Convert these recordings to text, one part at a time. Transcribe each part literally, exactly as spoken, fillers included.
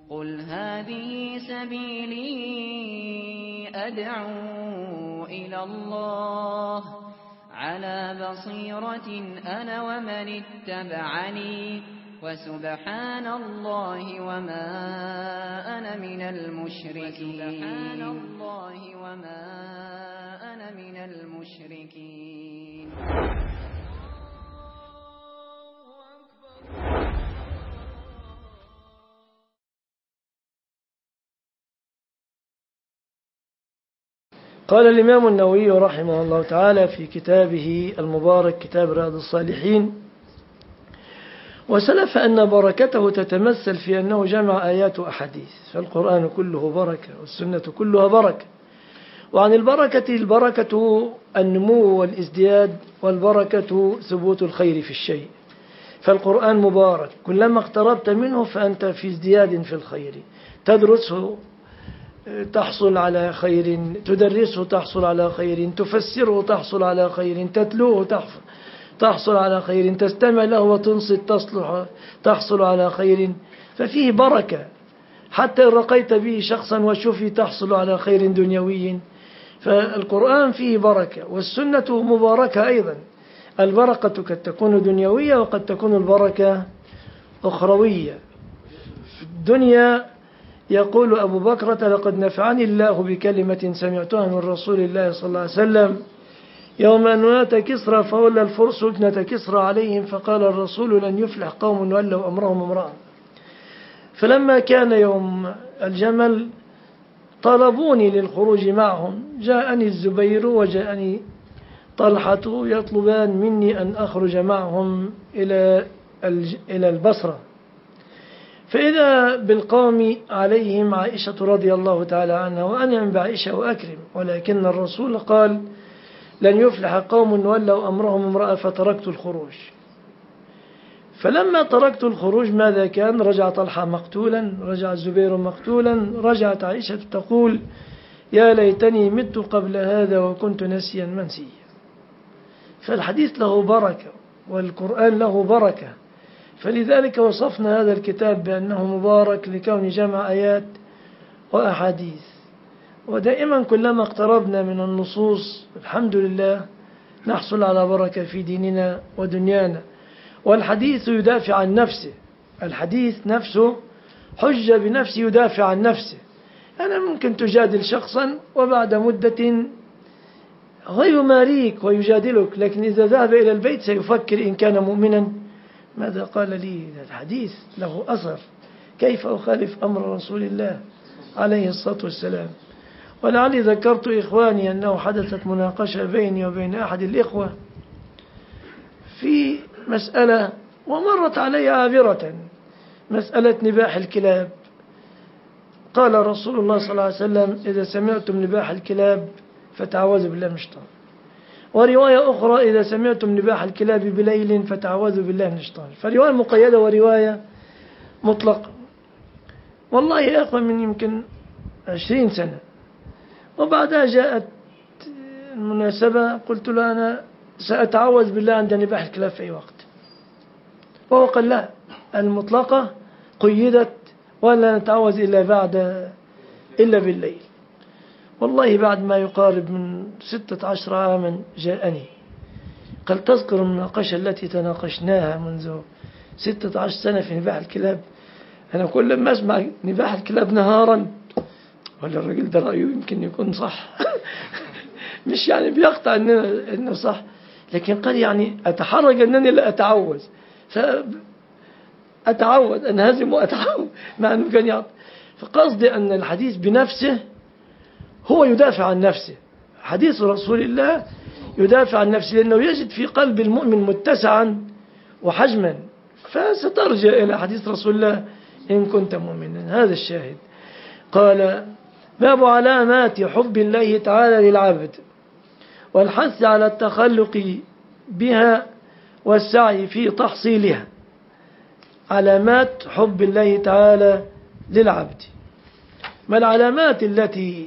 قل هذه سبيلي أدعو إلى الله على بصيرة أنا ومن اتبعني وسبحان الله وما أنا من المشركين سبحان الله وما أنا من المشركين. قال الإمام النووي رحمه الله تعالى في كتابه المبارك كتاب رياض الصالحين: وسلف أن بركته تتمثل في أنه جمع آيات وأحاديث، فالقرآن كله بركة والسنة كلها بركة. وعن البركة البركة النمو والازدياد، والبركة ثبوت الخير في الشيء. فالقرآن مبارك، كلما اقتربت منه فأنت في ازدياد في الخير، تدرسه تحصل على خير، تدرسه تحصل على خير، تفسره تحصل على خير، تتلوه تحصل على خير، تستمع له وتنصت تصلح تحصل على خير. ففيه بركة، حتى إن رقيت به شخصا وشفي تحصل على خير دنيوي. فالقرآن فيه بركة، والسنة مباركة أيضا. البركة قد تكون دنيوية وقد تكون البركة أخروية. في الدنيا يقول أبو بكرة: لقد نفعني الله بكلمة سمعتها من رسول الله صلى الله عليه وسلم يوم أن مات كسرى فولى الفرس ابنة كسرى عليهم، فقال الرسول: لن يفلح قوم ولوا أمرهم امرأة. فلما كان يوم الجمل طلبوني للخروج معهم، جاءني الزبير وجاءني طلحة يطلبان مني أن أخرج معهم إلى إلى البصرة. فإذا بالقوم عليهم عائشة رضي الله تعالى عنها، وأنعم بعائشة وأكرم، ولكن الرسول قال: لن يفلح قوم ولوا أمرهم امرأة، فتركت الخروج. فلما تركت الخروج ماذا كان؟ رجع طلحة مقتولا، رجع الزبير مقتولا، رجعت عائشة تقول: يا ليتني مت قبل هذا وكنت نسيا منسيا. فالحديث له بركة، والقرآن له بركة، فلذلك وصفنا هذا الكتاب بأنه مبارك لكون جمع آيات وأحاديث. ودائما كلما اقتربنا من النصوص الحمد لله نحصل على بركة في ديننا ودنيانا. والحديث يدافع عن نفسه، الحديث نفسه حجة بنفسه، يدافع عن نفسه. أنا ممكن تجادل شخصا وبعد مدة غير ماريك ويجادلك، لكن إذا ذهب إلى البيت سيفكر إن كان مؤمنا ماذا قال لي. الحديث له أثر، كيف أخالف أمر رسول الله عليه الصلاة والسلام. ولعلي ذكرت إخواني أنه حدثت مناقشة بيني وبين أحد الإخوة في مسألة ومرت علي عابرة، مسألة نباح الكلاب. قال رسول الله صلى الله عليه وسلم: إذا سمعتم نباح الكلاب فتعوذوا بالله من الشيطان. ورواية أخرى: إذا سمعتم نباح الكلاب بليل فتعوذوا بالله من الشيطان. فرواية مقيدة ورواية مطلقة. والله يا أخوة من يمكن عشرين سنة، وبعدها جاءت المناسبة قلت له: أنا سأتعوذ بالله عند نباح الكلاب في أي وقت. وهو قال: لا، المطلقة قيدت ولا نتعوذ إلا بعد إلا بالليل. والله بعد ما يقارب من ستة عشر عاما جاءني قال: تذكر المناقشة التي تناقشناها منذ ستة عشر سنة في نباح الكلاب؟ أنا كل ما أسمع نباح الكلاب نهارا ولا الرجل ده رأيه يمكن يكون صح مش يعني بيقطع إنه, إنه صح، لكن قال يعني أتحرج أنني لا أتعوذ، فأتعوذ أنهزم وأتعوذ مع أنه كان يعطي. فقصدي أن الحديث بنفسه هو يدافع عن نفسه، حديث رسول الله يدافع عن نفسه، لأنه يجد في قلب المؤمن متسعا وحجما، فسترجع إلى حديث رسول الله إن كنت مؤمنا. هذا الشاهد. قال: باب علامات حب الله تعالى للعبد والحث على التخلق بها والسعي في تحصيلها. علامات حب الله تعالى للعبد. ما العلامات التي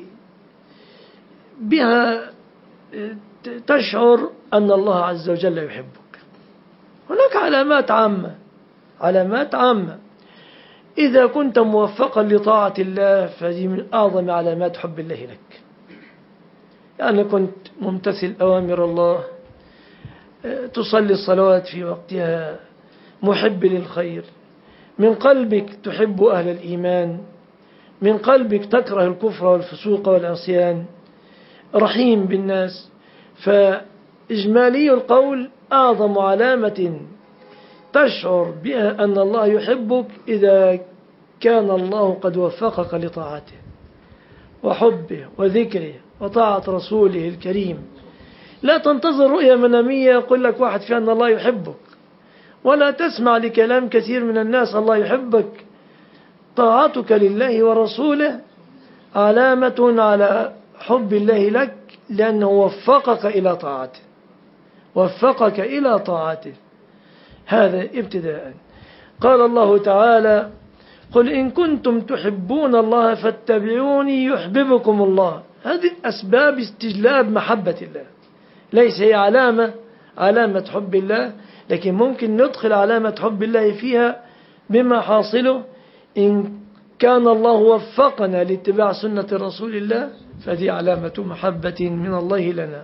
بها تشعر أن الله عز وجل يحبك؟ هناك علامات عامة، علامات عامة. إذا كنت موفقا لطاعة الله فهذه من أعظم علامات حب الله لك. يعني كنت ممتثل أوامر الله، تصلي الصلوات في وقتها، محب للخير، من قلبك تحب أهل الإيمان، من قلبك تكره الكفر والفسوق والعصيان، رحيم بالناس. فإجمالي القول أعظم علامة تشعر بها أن الله يحبك إذا كان الله قد وفقك لطاعته وحبه وذكره وطاعة رسوله الكريم. لا تنتظر رؤية منامية يقول لك واحد فيها أن الله يحبك، ولا تسمع لكلام كثير من الناس الله يحبك. طاعتك لله ورسوله علامة على حب الله لك، لأنه وفقك إلى طاعته وفقك إلى طاعته. هذا ابتداء. قال الله تعالى: قل إن كنتم تحبون الله فاتبعوني يحببكم الله. هذه أسباب استجلاب محبة الله، ليس هي علامة علامة حب الله، لكن ممكن ندخل علامة حب الله فيها بما حاصله إن كان الله وفقنا لاتباع سنة رسول الله، فهذه علامة محبة من الله لنا.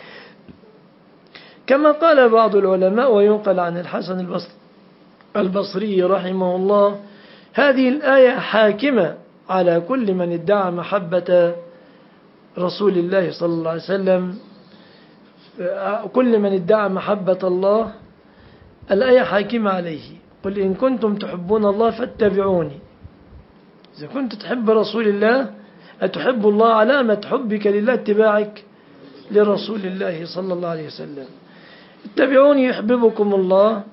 كما قال بعض العلماء وينقل عن الحسن البصري رحمه الله: هذه الآية حاكمة على كل من ادعى محبة رسول الله صلى الله عليه وسلم، كل من ادعى محبة الله الآية حاكمة عليه. قل إن كنتم تحبون الله فاتبعوني. إذا كنت تحب رسول الله أتحب الله، علامة حبك لله اتباعك لرسول الله صلى الله عليه وسلم. اتبعوني يحببكم الله،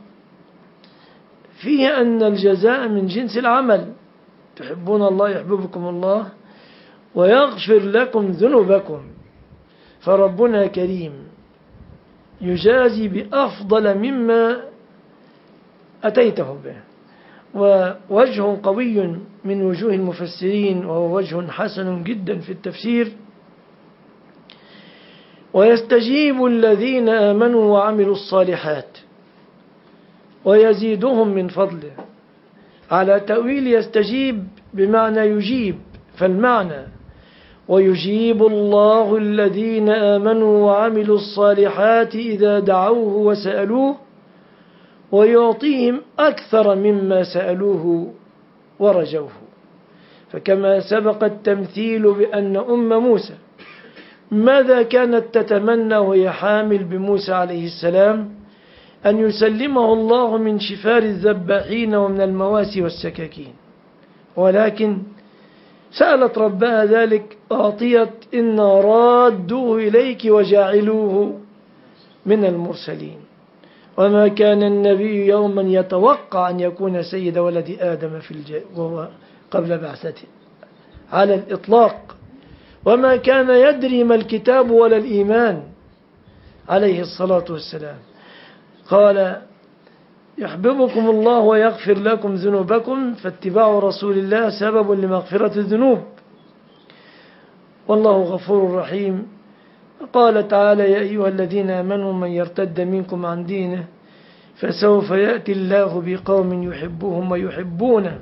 فيه أن الجزاء من جنس العمل. تحبون الله يحببكم الله ويغفر لكم ذنوبكم، فربنا كريم يجازي بأفضل مما أتيته به. ووجه قوي من وجوه المفسرين، وهو وجه حسن جدا في التفسير: ويستجيب الذين آمنوا وعملوا الصالحات ويزيدهم من فضله. على تأويل يستجيب بمعنى يجيب، فالمعنى: ويجيب الله الذين آمنوا وعملوا الصالحات إذا دعوه وسألوه ويعطيهم أكثر مما سألوه ورجوه. فكما سبق التمثيل بأن أم موسى ماذا كانت تتمنى وهي حامل بموسى عليه السلام؟ أن يسلمه الله من شفار الذباحين ومن المواسي والسكاكين، ولكن سألت ربها ذلك أعطيت: إن رادوه إليك وجاعلوه من المرسلين. وما كان النبي يوما يتوقع أن يكون سيد ولد آدم في الج... وهو قبل بعثته على الإطلاق، وما كان يدري ما الكتاب ولا الإيمان عليه الصلاة والسلام. قال: يحببكم الله ويغفر لكم ذنوبكم، فاتباع رسول الله سبب لمغفرة الذنوب، والله غفور رحيم. قال تعالى: يا أيها الذين آمنوا من يرتد منكم عن دينه فسوف يأتي الله بقوم يحبهم ويحبونه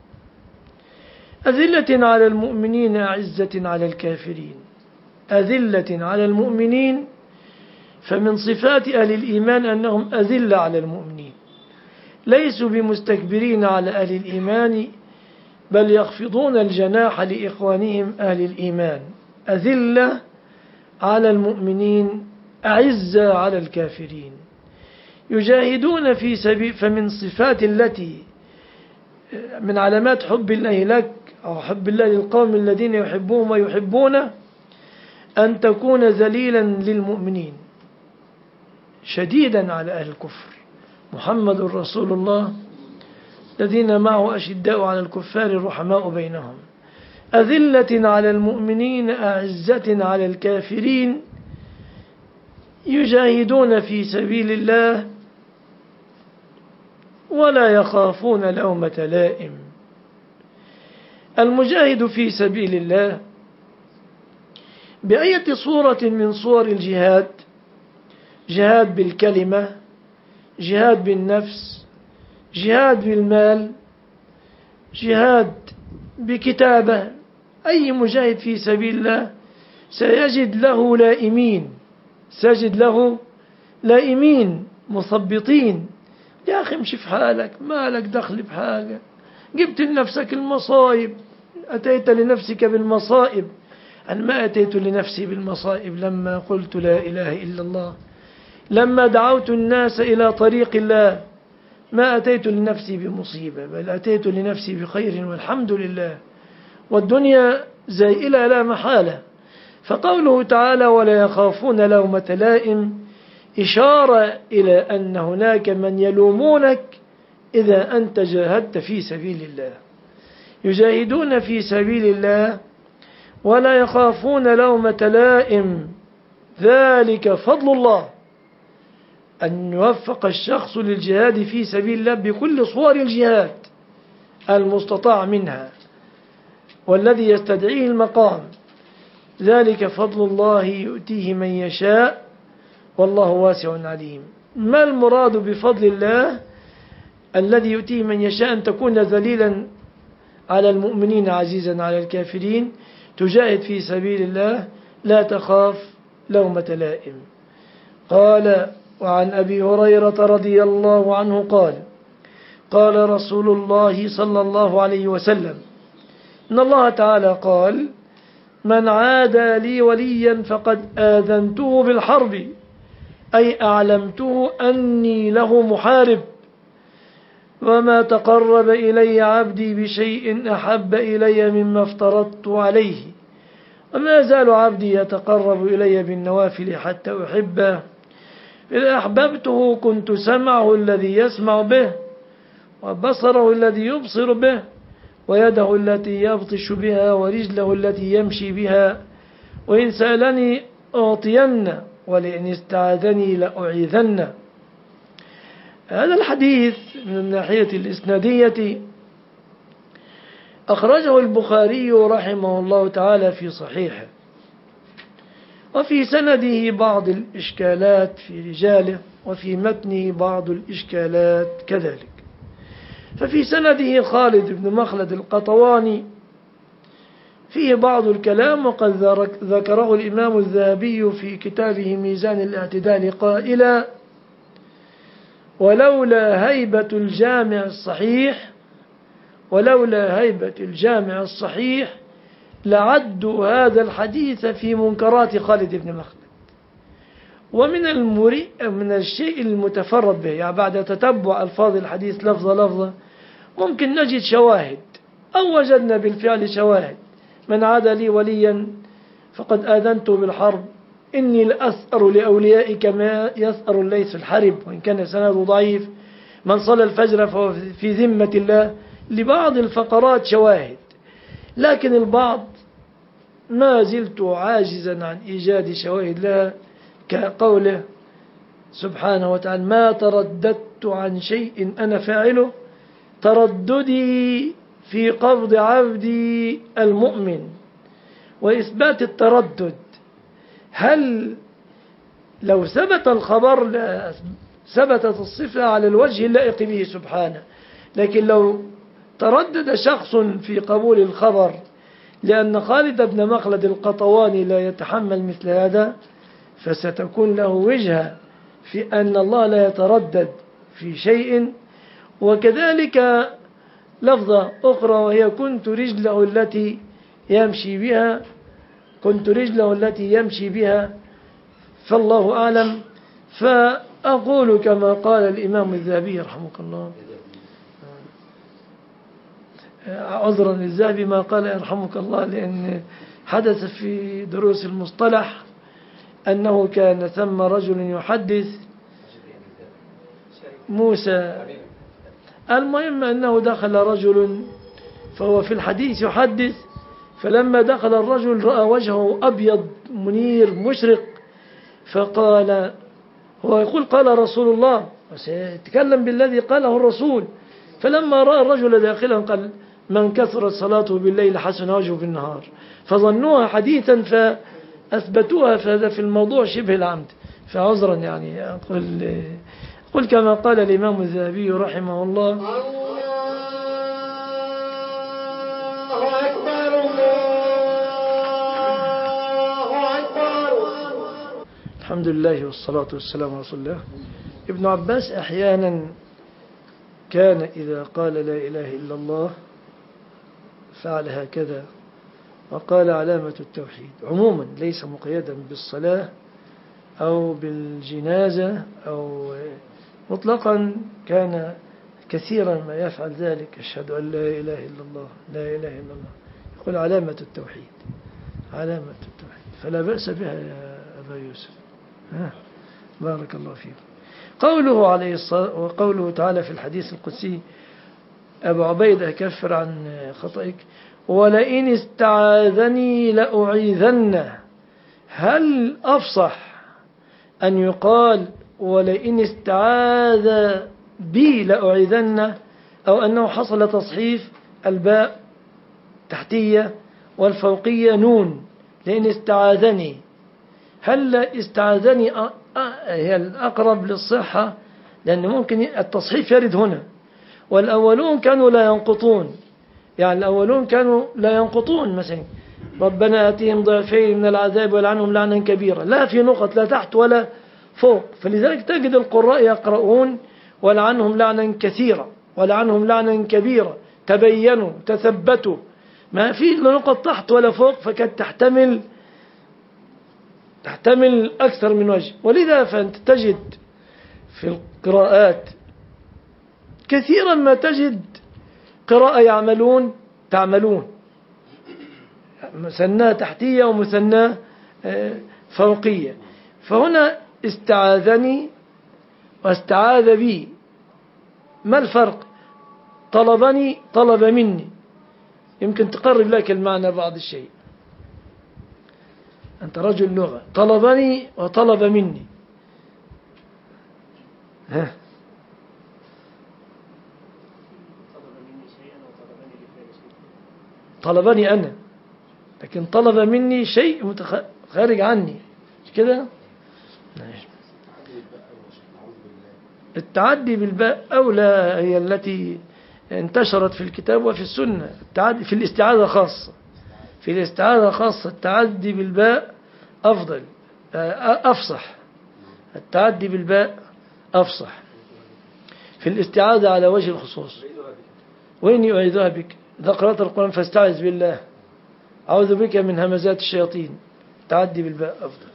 أذلة على المؤمنين أعزة على الكافرين. أذلة على المؤمنين، فمن صفات أهل الإيمان أنهم أذلة على المؤمنين، ليسوا بمستكبرين على أهل الإيمان، بل يخفضون الجناح لإخوانهم أهل الإيمان. أذلة على المؤمنين، أعزة على الكافرين. يجاهدون في سبيل. فمن صفات التي من علامات حب الله لك أو حب الله للقوم الذين يحبون ويحبونه أن تكون ذليلا للمؤمنين شديدا على أهل الكفر. محمد رسول الله الذين معه أشداء على الكفار رحماء بينهم. أذلة على المؤمنين أعزة على الكافرين، يجاهدون في سبيل الله ولا يخافون لومة لائم. المجاهد في سبيل الله بأية صورة من صور الجهاد، جهاد بالكلمة، جهاد بالنفس، جهاد بالمال، جهاد بكتابة، أي مجاهد في سبيل الله سيجد له لائمين، سيجد له لائمين مثبطين. يا أخي امشي في حالك، ما لك دخل بحاجة، جبت لنفسك المصائب، أتيت لنفسك بالمصائب. أنا ما أتيت لنفسي بالمصائب لما قلت لا إله إلا الله، لما دعوت الناس إلى طريق الله ما أتيت لنفسي بمصيبة، بل أتيت لنفسي بخير والحمد لله، والدنيا زائلة لا محالة. فقوله تعالى ولا يخافون لومة لائم إشارة إلى أن هناك من يلومونك إذا أنت جاهدت في سبيل الله، يجاهدون في سبيل الله ولا يخافون لومة لائم. ذلك فضل الله، أن يوفق الشخص للجهاد في سبيل الله بكل صور الجهاد المستطاع منها والذي يستدعيه المقام. ذلك فضل الله يؤتيه من يشاء والله واسع عليم. ما المراد بفضل الله الذي يؤتيه من يشاء؟ أن تكون ذليلا على المؤمنين عزيزا على الكافرين، تجاهد في سبيل الله لا تخاف لومة لائم. قال وعن أبي هريرة رضي الله عنه قال قال رسول الله صلى الله عليه وسلم إن الله تعالى قال من عادى لي وليا فقد آذنته بالحرب، أي أعلمته أني له محارب. وما تقرب إلي عبدي بشيء أحب إلي مما افترضت عليه، وما زال عبدي يتقرب إلي بالنوافل حتى أحبه. إذا أحببته كنت سمعه الذي يسمع به، وبصره الذي يبصر به، ويده التي يبطش بها، ورجله التي يمشي بها. وإن سألني أعطين، ولئن استعاذني لأعيذن. هذا الحديث من الناحية الإسنادية أخرجه البخاري رحمه الله تعالى في صحيحه، وفي سنده بعض الإشكالات في رجاله، وفي متنه بعض الإشكالات كذلك. ففي سنده خالد بن مخلد القطواني فيه بعض الكلام، وقد ذكره الإمام الذهبي في كتابه ميزان الاعتدال قائلا ولولا هيبة الجامع الصحيح ولولا هيبة الجامع الصحيح لعدوا هذا الحديث في منكرات خالد بن مخلد. ومن المريء من الشيء المتفرد به، يعني بعد تتبع ألفاظ الحديث لفظة لفظة ممكن نجد شواهد، أو وجدنا بالفعل شواهد. من عاد لي وليا فقد آذنته بالحرب، إني لأسأر لأوليائك ما يسأر الليث الحرب، وإن كان سنده ضعيف. من صلى الفجر فهو في ذمة الله. لبعض الفقرات شواهد، لكن البعض ما زلت عاجزا عن إيجاد شواهد لها، كقوله سبحانه وتعالى ما ترددت عن شيء أنا فاعله ترددي في قبض عبدي المؤمن. وإثبات التردد، هل لو ثبت الخبر ثبتت الصفة على الوجه اللائق به سبحانه، لكن لو تردد شخص في قبول الخبر لأن خالد بن مخلد القطواني لا يتحمل مثل هذا، فستكون له وجهة في أن الله لا يتردد في شيء. وكذلك لفظة أخرى وهي كنت رجله التي يمشي بها كنت رجله التي يمشي بها فالله أعلم. فأقول كما قال الإمام الذهبي رحمه الله، عذرا للذهبي ما قال يرحمك الله، لأن حدث في دروس المصطلح أنه كان ثم رجل يحدث موسى. المهم أنه دخل رجل فهو في الحديث يحدث، فلما دخل الرجل رأى وجهه أبيض منير مشرق، فقال هو يقول قال رسول الله، وسيتكلم بالذي قاله الرسول. فلما رأى الرجل داخلا قال من كثرت صلاته بالليل حسن وجهه بالنهار، فظنوها حديثا فأثبتوها، فهذا في الموضوع شبه العمد. فعذرا يعني أقول, أقول كما قال الإمام الذهبي رحمه الله الحمد لله والصلاة والسلام على رسول الله. ابن عباس أحيانا كان إذا قال لا إله إلا الله فعل هكذا وقال علامة التوحيد عموما، ليس مقيدا بالصلاة أو بالجنازة أو مطلقا، كان كثيرا ما يفعل ذلك. أشهد أن لا إله إلا الله، لا إله إلا الله، يقول علامة التوحيد، علامة التوحيد، فلا بأس بها يا أبا يوسف. ها بارك الله فيكم. قوله عليه الصلاة وقوله تعالى في الحديث القدسي: أبو عبيدة كفر عن خطئك، ولئن استعاذني لأعيذنه. هل أفصح أن يقال ولئن استعاذ بي لأعيذنه، أو أنه حصل تصحيف الباء تحتية والفوقية نون لئن استعاذني؟ هل استعاذني هي الأقرب للصحة، لأن ممكن التصحيف يرد هنا. والأولون كانوا لا ينقطون، يعني الأولون كانوا لا ينقطون، مثلا ربنا آتيهم ضعفين من العذاب ولعنهم لعنا كبيرا، لا في نقط لا تحت ولا فوق. فلذلك تجد القراء يقرؤون ولعنهم لعنا كثيرا ولعنهم لعنا كبيرا، تبينوا تثبتوا، ما في لا نقط تحت ولا فوق، فكانت تحتمل تحتمل أكثر من وجه. ولذا فأنت تجد في القراءات كثيرا ما تجد قراءة يعملون تعملون، مثناه تحتية ومثناه فوقية. فهنا استعاذني واستعاذ بي، ما الفرق؟ طلبني طلب مني، يمكن تقرب لك المعنى بعض الشيء. أنت رجل لغة، طلبني وطلب مني. ها طلبني أنا، لكن طلب مني شيء خارج عني، مش كده؟ التعدي بالباء أولى، هي التي انتشرت في الكتاب وفي السنة. التعدي في الاستعاذة خاصة، في الاستعاذة خاصة التعدي بالباء أفضل أفصح، التعدي بالباء أفصح في الاستعاذة على وجه الخصوص. وإني أعيذها بك، إذا قرأت القرآن فاستعذ بالله، أعوذ بك من همزات الشياطين، تعدي بالباء أفضل.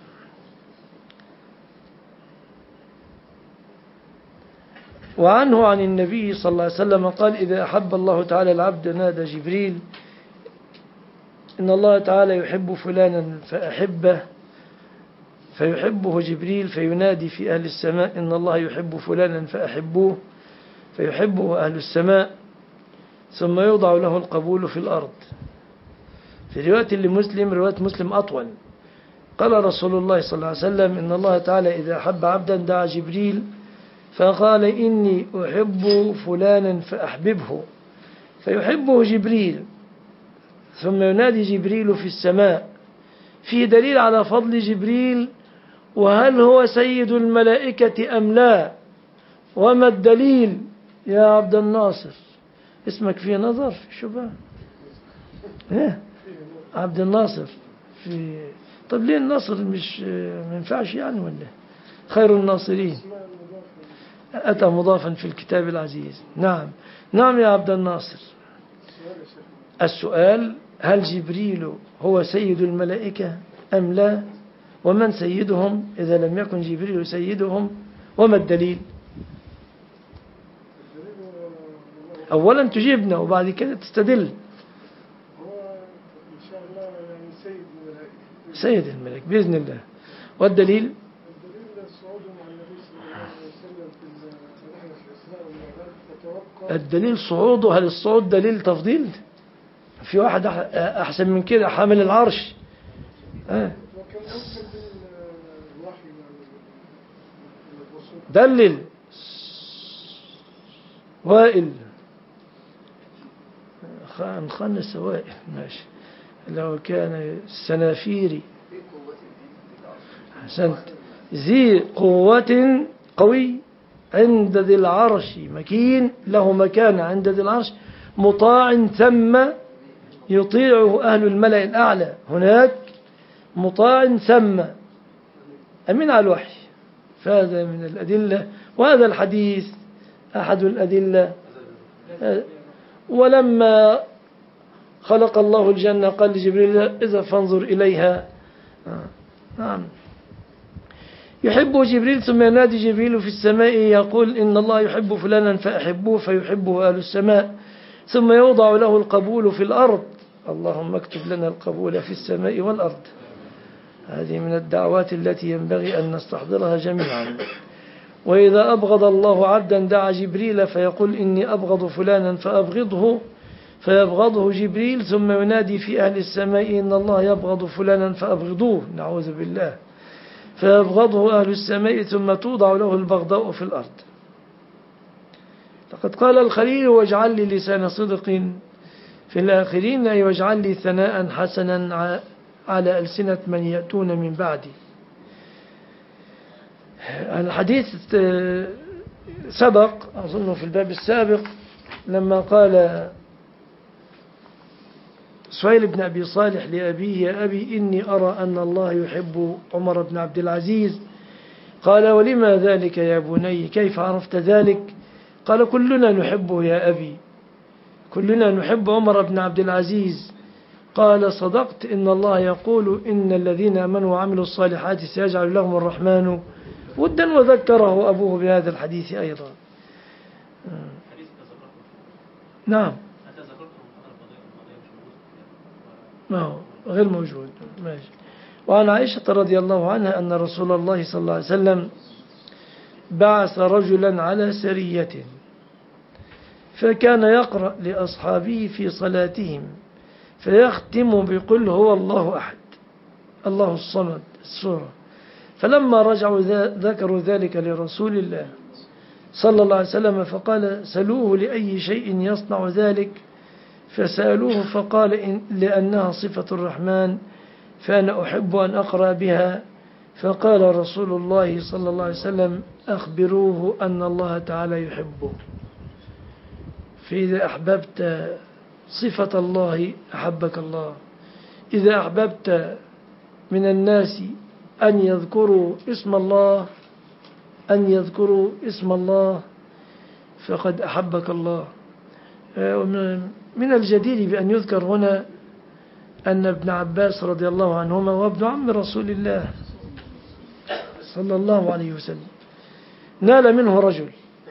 وعنه عن النبي صلى الله عليه وسلم قال: إذا أحب الله تعالى العبد نادى جبريل إن الله تعالى يحب فلانا فأحبه، فيحبه جبريل فينادي في أهل السماء إن الله يحب فلانا فأحبوه، فيحبه أهل السماء، ثم يوضع له القبول في الأرض. في رواية لمسلم، رواية مسلم أطول، قال رسول الله صلى الله عليه وسلم: إن الله تعالى إذا أحب عبدا دعا جبريل فقال إني أحب فلانا فأحببه، فيحبه جبريل، ثم ينادي جبريل في السماء. فيه دليل على فضل جبريل، وهل هو سيد الملائكة أم لا؟ وما الدليل يا عبد الناصر؟ اسمك فيه نظر شو بقى؟ ايه عبد الناصر في. طب ليه النصر مش ما ينفعش يعني؟ ولا خير الناصرين أتى مضافا في الكتاب العزيز. نعم نعم يا عبد الناصر. السؤال: هل جبريل هو سيد الملائكة أم لا؟ ومن سيدهم إذا لم يكن جبريل سيدهم؟ وما الدليل؟ أولا تجيبنا وبعد كده تستدل. هو إن شاء الله يعني سيد الملائكة، سيد الملائكة بإذن الله. والدليل؟ الدليل الصعود مع النبي صلى الله عليه وسلم في رحلة الإسراء والمعراج، فتوقع الدليل صعوده. هل الصعود دليل تفضيل؟ في واحد أحسن من كده، حامل العرش. آه. وكان أرسل بالوحي للرسول. دلل وائل خان خان السوائل ماشي. لو كان السنافيري أحسنت. ذي قوة قوي عند ذي العرش مكين، له مكان عند ذي العرش، مطاع ثم يطيعه أهل الملأ الأعلى. هناك مطاع ثم أمين على الوحي، فهذا من الأدلة. وهذا الحديث أحد الأدلة. ولما خلق الله الجنة قال لجبريل إذا فانظر إليها. نعم. يحب جبريل ثم ينادي جبريل في السماء يقول إن الله يحب فلانا فأحبوه فيحبه أهل السماء، ثم يوضع له القبول في الأرض. اللهم اكتب لنا القبول في السماء والأرض. هذه من الدعوات التي ينبغي أن نستحضرها جميعا. وإذا أبغض الله عبدا دعا جبريل فيقول إني أبغض فلانا فأبغضه، فيبغضه جبريل ثم ينادي في أهل السماء إن الله يبغض فلانا فأبغضوه، نعوذ بالله، فيبغضه أهل السماء ثم توضع له البغضاء في الأرض. لقد قال الخليل واجعل لي لسان صدق في الآخرين، أي واجعل لي ثناء حسنا على ألسنة من يأتون من بعدي. الحديث سبق أظن في الباب السابق لما قال سهيل بن أبي صالح لأبيه يا أبي إني أرى أن الله يحب عمر بن عبد العزيز. قال ولما ذلك يا بني؟ كيف عرفت ذلك؟ قال كلنا نحبه يا أبي، كلنا نحب عمر بن عبد العزيز. قال صدقت، إن الله يقول إن الذين آمنوا وعملوا الصالحات سيجعل لهم الرحمن ودا، وذكره أبوه بهذا الحديث أيضا. نعم ما هو غير موجود. ماشي. وعن عائشة رضي الله عنها أن رسول الله صلى الله عليه وسلم بعث رجلا على سرية فكان يقرأ لأصحابه في صلاتهم فيختم بقل هو الله أحد الله الصمد السورة. فلما رجعوا ذكروا ذلك لرسول الله صلى الله عليه وسلم فقال سلوه لأي شيء يصنع ذلك، فسألوه فقال إن لأنها صفة الرحمن فأنا أحب أن أقرأ بها. فقال رسول الله صلى الله عليه وسلم أخبروه أن الله تعالى يحبه. فإذا أحببت صفة الله أحبك الله. إذا أحببت من الناس أن يذكروا اسم الله أن يذكروا اسم الله فقد أحبك الله. من الجدير بأن يذكر هنا أن ابن عباس رضي الله عنهما وابن عم رسول الله صلى الله عليه وسلم نال منه رجل.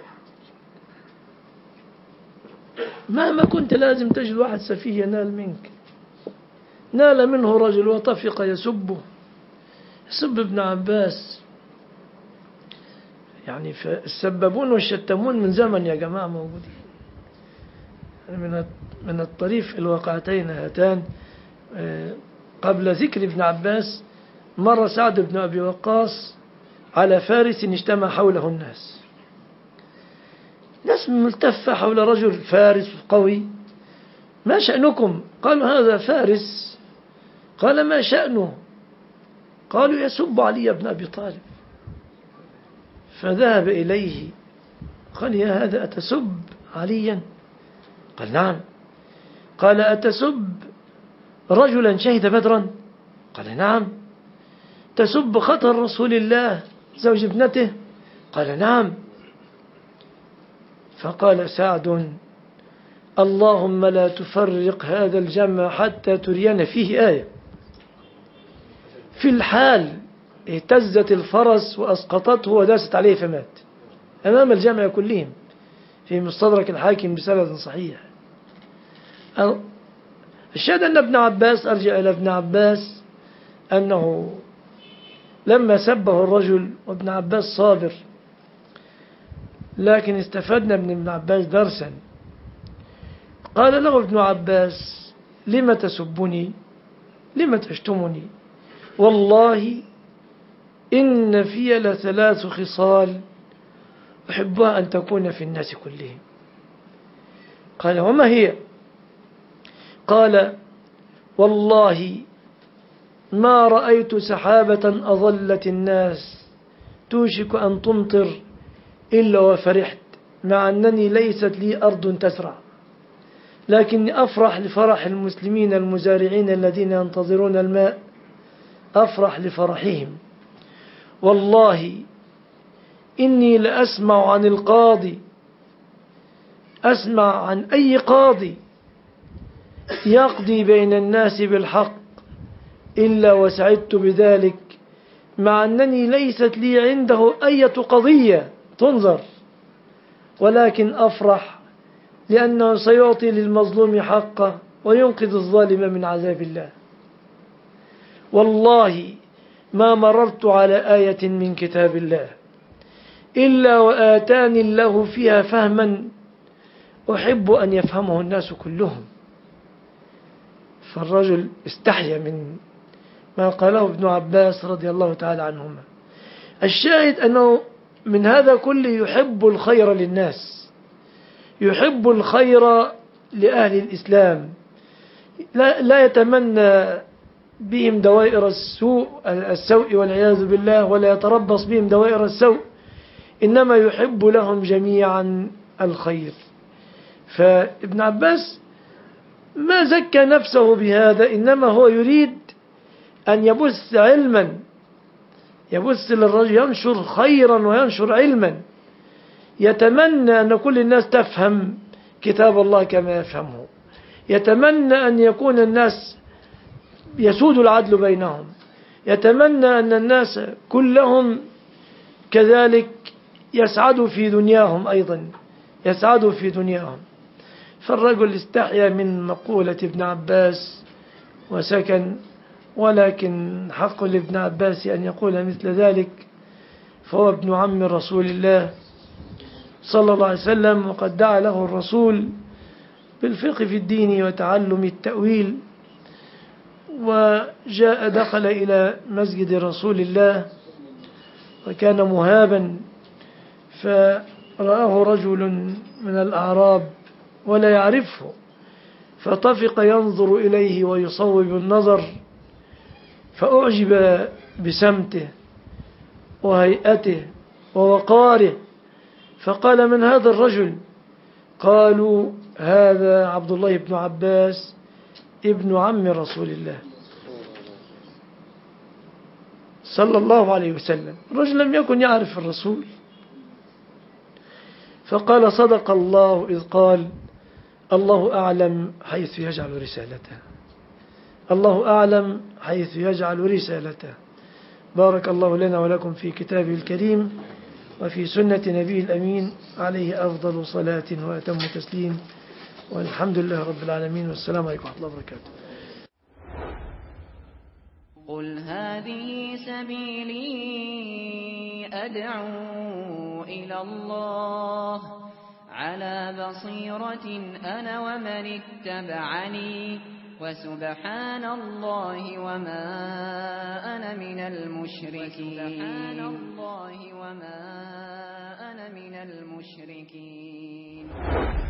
مهما كنت لازم تجد واحد سفيه ينال منك. نال منه رجل وطفق يسبه، يسب ابن عباس. يعني السبابون والشتمون من زمن يا جماعة موجودين. من من الطريف الواقعتين هاتان. قبل ذكر ابن عباس مر سعد بن أبي وقاص على فارس اجتمع حوله الناس، ناس ملتفة حول رجل فارس قوي. ما شأنكم؟ قالوا هذا فارس. قال ما شأنه؟ قالوا يسب علي بن أبي طالب. فذهب إليه قال يا هذا أتسب عليا؟ قال نعم. قال أتسب رجلا شهد بدرا؟ قال نعم. تسب خطر رسول الله زوج ابنته؟ قال نعم. فقال سعد اللهم لا تفرق هذا الجمع حتى ترينا فيه آية. في الحال اهتزت الفرس وأسقطته وداست عليه فمات أمام الجمع كلهم في مستدرك الحاكم بسند صحيح. الشاهد أن ابن عباس أرجع إلى ابن عباس أنه لما سبه الرجل وابن عباس صابر، لكن استفدنا من ابن عباس درسا. قال له ابن عباس لم تسبني؟ لم تشتمني؟ والله إن في لثلاث خصال أحبها أن تكون في الناس كلهم. قال وما هي؟ قال والله ما رأيت سحابة أظلت الناس توشك أن تمطر إلا وفرحت، مع أنني ليست لي أرض تزرع، لكني أفرح لفرح المسلمين المزارعين الذين ينتظرون الماء، أفرح لفرحهم. والله إني لأسمع عن القاضي، أسمع عن أي قاضي يقضي بين الناس بالحق إلا وسعدت بذلك، مع أنني ليست لي عنده أي قضية تنظر، ولكن أفرح لأنه سيعطي للمظلوم حقه وينقذ الظالم من عذاب الله. والله ما مررت على آية من كتاب الله إلا وآتاني الله فيها فهما أحب أن يفهمه الناس كلهم. فالرجل استحيا من ما قاله ابن عباس رضي الله تعالى عنهما. الشاهد أنه من هذا كله يحب الخير للناس، يحب الخير لأهل الإسلام، لا, لا يتمنى بهم دوائر السوء السوء والعياذ بالله، ولا يتربص بهم دوائر السوء، إنما يحب لهم جميعا الخير. فابن عباس ما زكى نفسه بهذا، إنما هو يريد أن يبث علما، يبث للرجل، ينشر خيرا وينشر علما، يتمنى أن كل الناس تفهم كتاب الله كما يفهمه، يتمنى أن يكون الناس يسود العدل بينهم، يتمنى أن الناس كلهم كذلك يسعدوا في دنياهم، أيضا يسعدوا في دنياهم. فالرجل استحيا من مقولة ابن عباس وسكن، ولكن حق لابن عباس أن يقول مثل ذلك، فهو ابن عم رسول الله صلى الله عليه وسلم، وقد دعا له الرسول بالفقه في الدين وتعلم التأويل. وجاء دخل إلى مسجد رسول الله وكان مهابا، فرآه رجل من الأعراب ولا يعرفه، فطفق ينظر إليه ويصوب النظر، فأعجب بسمته وهيئته ووقاره، فقال: من هذا الرجل؟ قالوا: هذا عبد الله بن عباس ابن عم رسول الله صلى الله عليه وسلم. الرجل لم يكن يعرف الرسول، فقال: صدق الله إذ قال: الله أعلم حيث يجعل رسالته، الله أعلم حيث يجعل رسالته. بارك الله لنا ولكم في كتابه الكريم وفي سنة نبيه الأمين عليه أفضل صلاة وأتم تسليم، والحمد لله رب العالمين، والسلام عليكم ورحمة الله وبركاته. قل هذه سبيلي أدعو إلى الله على بصيرة أنا ومن اتبعني وسبحان الله وما أنا من المشركين سبحان الله وما أنا من المشركين.